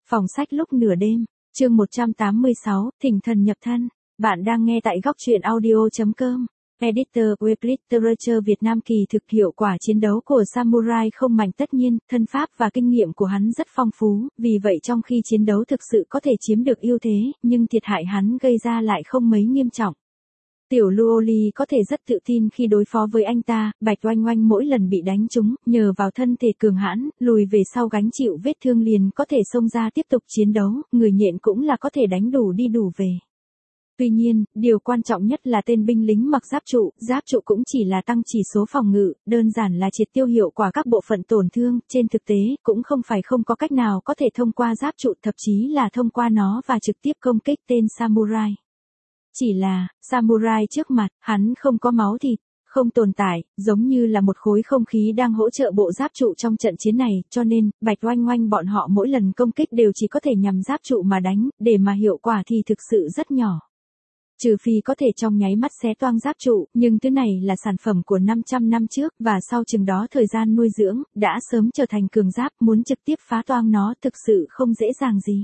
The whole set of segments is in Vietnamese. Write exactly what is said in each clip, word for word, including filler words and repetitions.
Phòng sách lúc nửa đêm, chương một trăm tám mươi sáu, Thỉnh thần nhập thân. Bạn đang nghe tại góc truyện audio chấm com. Editor Web Literature Việt Nam. Kỳ thực hiệu quả chiến đấu của Samurai không mạnh, tất nhiên, thân pháp và kinh nghiệm của hắn rất phong phú, vì vậy trong khi chiến đấu thực sự có thể chiếm được ưu thế, nhưng thiệt hại hắn gây ra lại không mấy nghiêm trọng. Tiểu Luoli có thể rất tự tin khi đối phó với anh ta, Bạch Oanh Oanh mỗi lần bị đánh trúng, nhờ vào thân thể cường hãn, lùi về sau gánh chịu vết thương liền có thể xông ra tiếp tục chiến đấu, người nhện cũng là có thể đánh đủ đi đủ về. Tuy nhiên, điều quan trọng nhất là tên binh lính mặc giáp trụ, giáp trụ cũng chỉ là tăng chỉ số phòng ngự, đơn giản là triệt tiêu hiệu quả các bộ phận tổn thương, trên thực tế, cũng không phải không có cách nào có thể thông qua giáp trụ, thậm chí là thông qua nó và trực tiếp công kích tên Samurai. Chỉ là, Samurai trước mặt, hắn không có máu thịt, không tồn tại, giống như là một khối không khí đang hỗ trợ bộ giáp trụ trong trận chiến này, cho nên, Bạch Oanh Oanh bọn họ mỗi lần công kích đều chỉ có thể nhằm giáp trụ mà đánh, để mà hiệu quả thì thực sự rất nhỏ. Trừ phi có thể trong nháy mắt xé toang giáp trụ, nhưng thứ này là sản phẩm của năm trăm năm trước, và sau chừng đó thời gian nuôi dưỡng, đã sớm trở thành cường giáp, muốn trực tiếp phá toang nó thực sự không dễ dàng gì.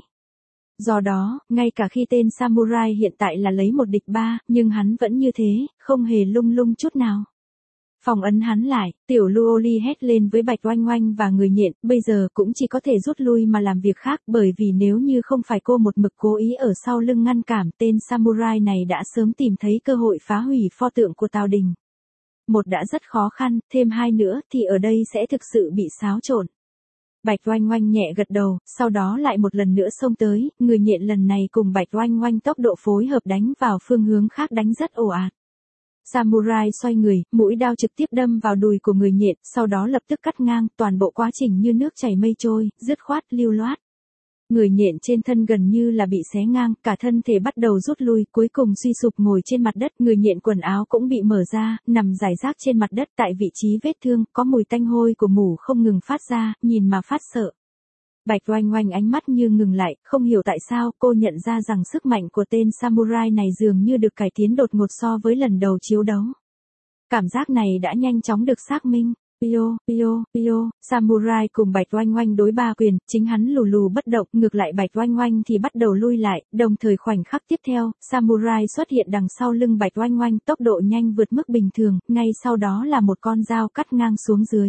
Do đó, ngay cả khi tên Samurai hiện tại là lấy một địch ba, nhưng hắn vẫn như thế, không hề lung lung chút nào. Phòng ấn hắn lại, Tiểu Luoli hét lên với Bạch Oanh Oanh và người nhện, bây giờ cũng chỉ có thể rút lui mà làm việc khác, bởi vì nếu như không phải cô một mực cố ý ở sau lưng ngăn cản, tên Samurai này đã sớm tìm thấy cơ hội phá hủy pho tượng của Tào Đình. Một đã rất khó khăn, thêm hai nữa thì ở đây sẽ thực sự bị xáo trộn. Bạch Oanh Oanh nhẹ gật đầu, sau đó lại một lần nữa xông tới, người nhện lần này cùng Bạch Oanh Oanh tốc độ phối hợp đánh vào phương hướng khác đánh rất ồ ạt. Samurai xoay người, mũi đao trực tiếp đâm vào đùi của người nhện, sau đó lập tức cắt ngang, toàn bộ quá trình như nước chảy mây trôi, dứt khoát lưu loát. Người nhện trên thân gần như là bị xé ngang, cả thân thể bắt đầu rút lui, cuối cùng suy sụp ngồi trên mặt đất, người nhện quần áo cũng bị mở ra, nằm rải rác trên mặt đất, tại vị trí vết thương, có mùi tanh hôi của mủ không ngừng phát ra, nhìn mà phát sợ. Bạch Oanh Oanh ánh mắt như ngừng lại, không hiểu tại sao cô nhận ra rằng sức mạnh của tên Samurai này dường như được cải tiến đột ngột so với lần đầu chiếu đấu. Cảm giác này đã nhanh chóng được xác minh. Pio, Pio, Pio, Samurai cùng Bạch Oanh Oanh đối ba quyền, chính hắn lù lù bất động, ngược lại Bạch Oanh Oanh thì bắt đầu lui lại, đồng thời khoảnh khắc tiếp theo, Samurai xuất hiện đằng sau lưng Bạch Oanh Oanh, tốc độ nhanh vượt mức bình thường, ngay sau đó là một con dao cắt ngang xuống dưới.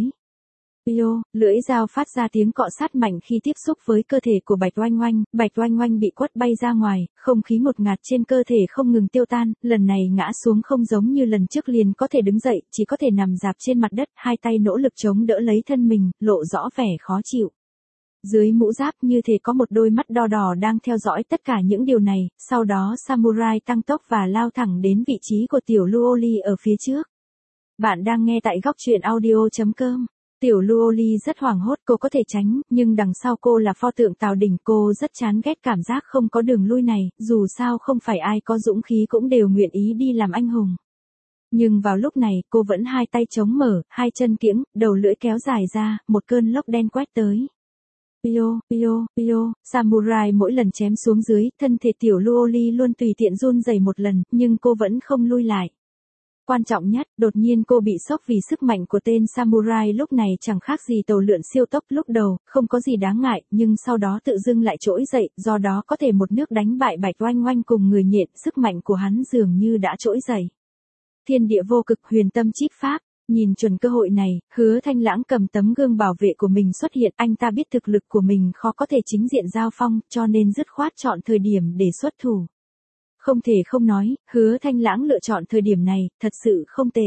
Pio, lưỡi dao phát ra tiếng cọ sát mạnh khi tiếp xúc với cơ thể của Bạch Oanh Oanh, Bạch Oanh Oanh bị quất bay ra ngoài, không khí ngột ngạt trên cơ thể không ngừng tiêu tan, lần này ngã xuống không giống như lần trước liền có thể đứng dậy, chỉ có thể nằm rạp trên mặt đất, hai tay nỗ lực chống đỡ lấy thân mình, lộ rõ vẻ khó chịu. Dưới mũ giáp như thể có một đôi mắt đỏ đỏ đang theo dõi tất cả những điều này, sau đó Samurai tăng tốc và lao thẳng đến vị trí của Tiểu Luoli ở phía trước. Bạn đang nghe tại góc truyện audio chấm com. Tiểu Luoli rất hoảng hốt, cô có thể tránh, nhưng đằng sau cô là pho tượng Tào Đình, cô rất chán ghét cảm giác không có đường lui này, dù sao không phải ai có dũng khí cũng đều nguyện ý đi làm anh hùng. Nhưng vào lúc này, cô vẫn hai tay chống mở, hai chân kiễng, đầu lưỡi kéo dài ra, một cơn lốc đen quét tới. Pio, Pio, Pio, Samurai mỗi lần chém xuống dưới, thân thể Tiểu Luoli luôn tùy tiện run rẩy một lần, nhưng cô vẫn không lui lại. Quan trọng nhất, đột nhiên cô bị sốc vì sức mạnh của tên Samurai lúc này chẳng khác gì tàu lượn siêu tốc lúc đầu, không có gì đáng ngại, nhưng sau đó tự dưng lại trỗi dậy, do đó có thể một nước đánh bại Bạch Oanh Oanh cùng người nhện, sức mạnh của hắn dường như đã trỗi dậy. Thiên địa vô cực, huyền tâm chíp pháp, nhìn chuẩn cơ hội này, Hứa Thanh Lãng cầm tấm gương bảo vệ của mình xuất hiện, anh ta biết thực lực của mình khó có thể chính diện giao phong, cho nên dứt khoát chọn thời điểm để xuất thủ. Không thể không nói, Hứa Thanh Lãng lựa chọn thời điểm này, thật sự không tệ.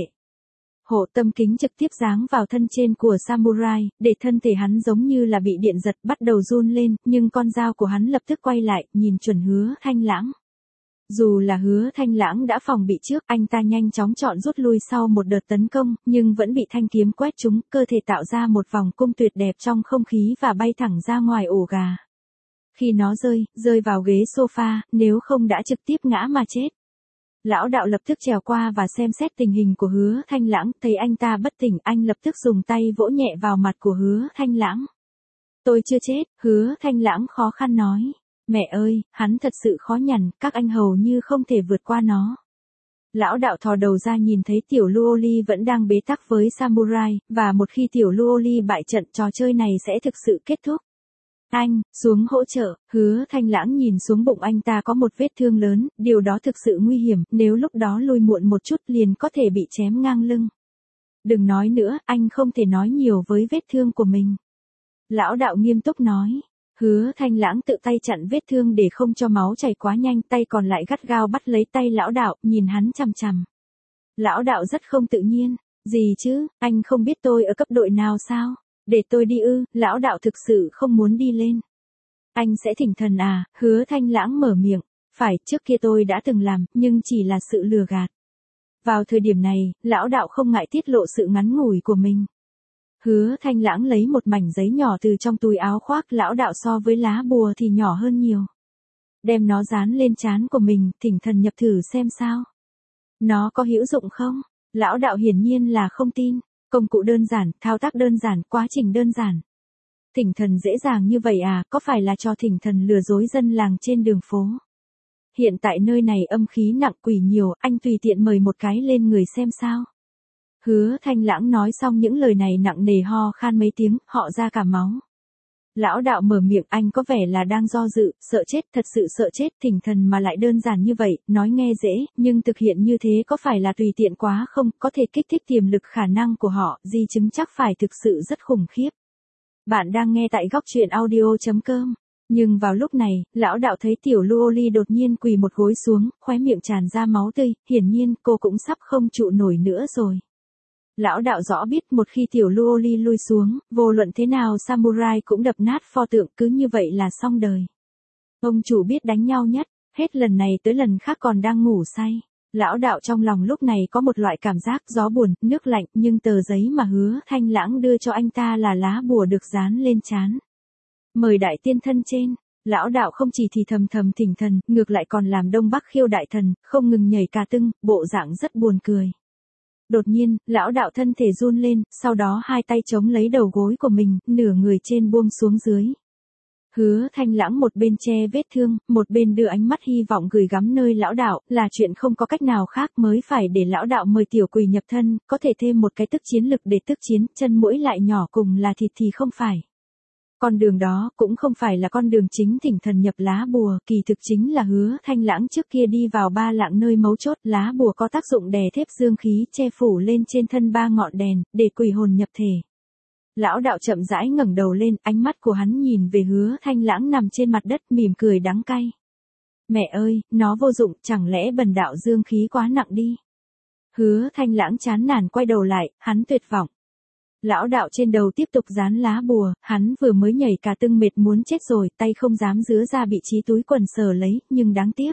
Hộ tâm kính trực tiếp giáng vào thân trên của Samurai, để thân thể hắn giống như là bị điện giật bắt đầu run lên, nhưng con dao của hắn lập tức quay lại, nhìn chuẩn Hứa Thanh Lãng. Dù là Hứa Thanh Lãng đã phòng bị trước, anh ta nhanh chóng chọn rút lui sau một đợt tấn công, nhưng vẫn bị thanh kiếm quét trúng, cơ thể tạo ra một vòng cung tuyệt đẹp trong không khí và bay thẳng ra ngoài ổ gà. Khi nó rơi, rơi vào ghế sofa, nếu không đã trực tiếp ngã mà chết. Lão đạo lập tức trèo qua và xem xét tình hình của Hứa Thanh Lãng, thấy anh ta bất tỉnh, anh lập tức dùng tay vỗ nhẹ vào mặt của Hứa Thanh Lãng. Tôi chưa chết, Hứa Thanh Lãng khó khăn nói. Mẹ ơi, hắn thật sự khó nhằn, các anh hầu như không thể vượt qua nó. Lão đạo thò đầu ra nhìn thấy Tiểu Luoli vẫn đang bế tắc với Samurai, và một khi Tiểu Luoli bại trận trò chơi này sẽ thực sự kết thúc. Anh, xuống hỗ trợ, Hứa Thanh Lãng nhìn xuống bụng anh ta có một vết thương lớn, điều đó thực sự nguy hiểm, nếu lúc đó lui muộn một chút liền có thể bị chém ngang lưng. Đừng nói nữa, anh không thể nói nhiều với vết thương của mình. Lão đạo nghiêm túc nói. Hứa Thanh Lãng tự tay chặn vết thương để không cho máu chảy quá nhanh, tay còn lại gắt gao bắt lấy tay lão đạo, nhìn hắn chằm chằm. Lão đạo rất không tự nhiên. Gì chứ, anh không biết tôi ở cấp đội nào sao? Để tôi đi ư? Lão đạo thực sự không muốn đi lên. Anh sẽ thỉnh thần à? Hứa Thanh Lãng mở miệng. Phải, trước kia tôi đã từng làm, nhưng chỉ là sự lừa gạt. Vào thời điểm này, lão đạo không ngại tiết lộ sự ngắn ngủi của mình. Hứa Thanh Lãng lấy một mảnh giấy nhỏ từ trong túi áo khoác lão đạo so với lá bùa thì nhỏ hơn nhiều. Đem nó dán lên trán của mình, thỉnh thần nhập thử xem sao. Nó có hữu dụng không? Lão đạo hiển nhiên là không tin. Công cụ đơn giản, thao tác đơn giản, quá trình đơn giản. Thỉnh thần dễ dàng như vậy à, có phải là cho thỉnh thần lừa dối dân làng trên đường phố? Hiện tại nơi này âm khí nặng quỷ nhiều, anh tùy tiện mời một cái lên người xem sao. Hứa Thanh Lãng nói xong những lời này nặng nề ho khan mấy tiếng, họ ra cả máu. Lão đạo mở miệng, anh có vẻ là đang do dự, sợ chết, thật sự sợ chết, thỉnh thần mà lại đơn giản như vậy, nói nghe dễ, nhưng thực hiện như thế có phải là tùy tiện quá không, có thể kích thích tiềm lực khả năng của họ, di chứng chắc phải thực sự rất khủng khiếp. Bạn đang nghe tại góc truyện audio chấm com. Nhưng vào lúc này, lão đạo thấy tiểu Luoli đột nhiên quỳ một gối xuống, khóe miệng tràn ra máu tươi, hiển nhiên cô cũng sắp không trụ nổi nữa rồi. Lão đạo rõ biết một khi tiểu Luoli lui xuống, vô luận thế nào samurai cũng đập nát pho tượng, cứ như vậy là xong đời. Ông chủ biết đánh nhau nhất, hết lần này tới lần khác còn đang ngủ say. Lão đạo trong lòng lúc này có một loại cảm giác gió buồn, nước lạnh, nhưng tờ giấy mà Hứa Thanh Lãng đưa cho anh ta là lá bùa được dán lên trán. Mời đại tiên thân trên. Lão đạo không chỉ thì thầm thầm thỉnh thần, ngược lại còn làm Đông Bắc Khiêu đại thần, không ngừng nhảy cà tưng, bộ dạng rất buồn cười. Đột nhiên, lão đạo thân thể run lên, sau đó hai tay chống lấy đầu gối của mình, nửa người trên buông xuống dưới. Hứa Thanh Lãng một bên che vết thương, một bên đưa ánh mắt hy vọng gửi gắm nơi lão đạo, là chuyện không có cách nào khác mới phải để lão đạo mời tiểu quỷ nhập thân, có thể thêm một cái tức chiến lực để tức chiến, chân mũi lại nhỏ cùng là thịt thì không phải. Con đường đó cũng không phải là con đường chính thỉnh thần nhập lá bùa, kỳ thực chính là Hứa Thanh Lãng trước kia đi vào ba lạng nơi mấu chốt, lá bùa có tác dụng đè thép dương khí che phủ lên trên thân ba ngọn đèn, để quỷ hồn nhập thể. Lão đạo chậm rãi ngẩng đầu lên, ánh mắt của hắn nhìn về Hứa Thanh Lãng nằm trên mặt đất mỉm cười đắng cay. Mẹ ơi, nó vô dụng, chẳng lẽ bần đạo dương khí quá nặng đi. Hứa Thanh Lãng chán nản quay đầu lại, hắn tuyệt vọng. Lão đạo trên đầu tiếp tục dán lá bùa, hắn vừa mới nhảy cả tưng mệt muốn chết rồi, tay không dám dứa ra vị trí túi quần sờ lấy, nhưng đáng tiếc.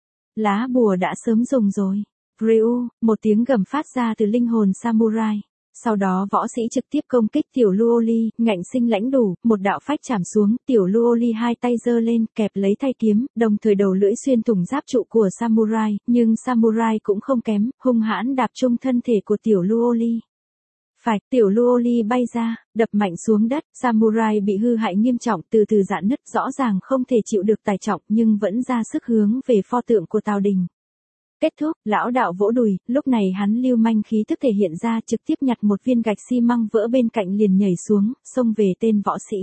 Lá bùa đã sớm dùng rồi. Ryu, một tiếng gầm phát ra từ linh hồn samurai. Sau đó võ sĩ trực tiếp công kích tiểu Luoli, ngạnh sinh lãnh đủ, một đạo phách chạm xuống, tiểu Luoli hai tay giơ lên, kẹp lấy thay kiếm, đồng thời đầu lưỡi xuyên thủng giáp trụ của samurai, nhưng samurai cũng không kém, hung hãn đạp trung thân thể của tiểu Luoli. Phải, tiểu Luoli bay ra, đập mạnh xuống đất, samurai bị hư hại nghiêm trọng, từ từ rạn nứt, rõ ràng không thể chịu được tải trọng nhưng vẫn ra sức hướng về pho tượng của Tào Đình. Kết thúc, lão đạo vỗ đùi, lúc này hắn lưu manh khí tức thể hiện ra, trực tiếp nhặt một viên gạch xi măng vỡ bên cạnh liền nhảy xuống, xông về tên võ sĩ.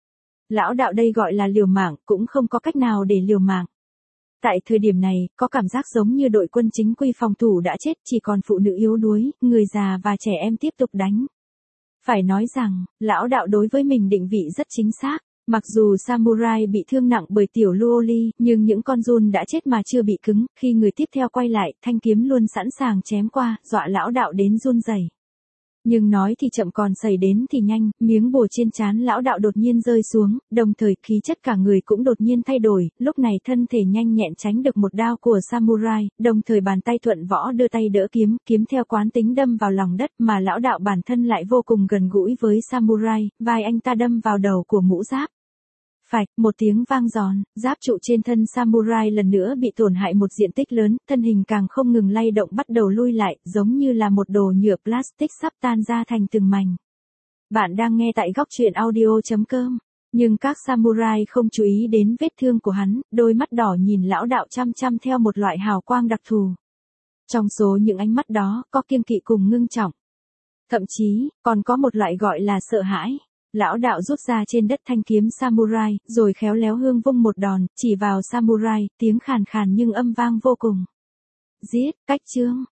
Lão đạo đây gọi là liều mạng, cũng không có cách nào để liều mạng. Tại thời điểm này, có cảm giác giống như đội quân chính quy phòng thủ đã chết, chỉ còn phụ nữ yếu đuối, người già và trẻ em tiếp tục đánh. Phải nói rằng, lão đạo đối với mình định vị rất chính xác. Mặc dù samurai bị thương nặng bởi tiểu Luoli, nhưng những con giun đã chết mà chưa bị cứng, khi người tiếp theo quay lại, thanh kiếm luôn sẵn sàng chém qua, dọa lão đạo đến run rẩy. Nhưng nói thì chậm còn xảy đến thì nhanh, miếng bùa trên trán lão đạo đột nhiên rơi xuống, đồng thời khí chất cả người cũng đột nhiên thay đổi, lúc này thân thể nhanh nhẹn tránh được một đao của samurai, đồng thời bàn tay thuận võ đưa tay đỡ kiếm, kiếm theo quán tính đâm vào lòng đất mà lão đạo bản thân lại vô cùng gần gũi với samurai, vai anh ta đâm vào đầu của mũ giáp. Phạch, một tiếng vang giòn, giáp trụ trên thân samurai lần nữa bị tổn hại một diện tích lớn, thân hình càng không ngừng lay động bắt đầu lui lại, giống như là một đồ nhựa plastic sắp tan ra thành từng mảnh. Bạn đang nghe tại góc truyện audio chấm com. Nhưng các samurai không chú ý đến vết thương của hắn, đôi mắt đỏ nhìn lão đạo chăm chăm theo một loại hào quang đặc thù. Trong số những ánh mắt đó, có kiêng kỵ cùng ngưng trọng. Thậm chí, còn có một loại gọi là sợ hãi. Lão đạo rút ra trên đất thanh kiếm samurai, rồi khéo léo hương vung một đòn, chỉ vào samurai, tiếng khàn khàn nhưng âm vang vô cùng. Giết, cách chương.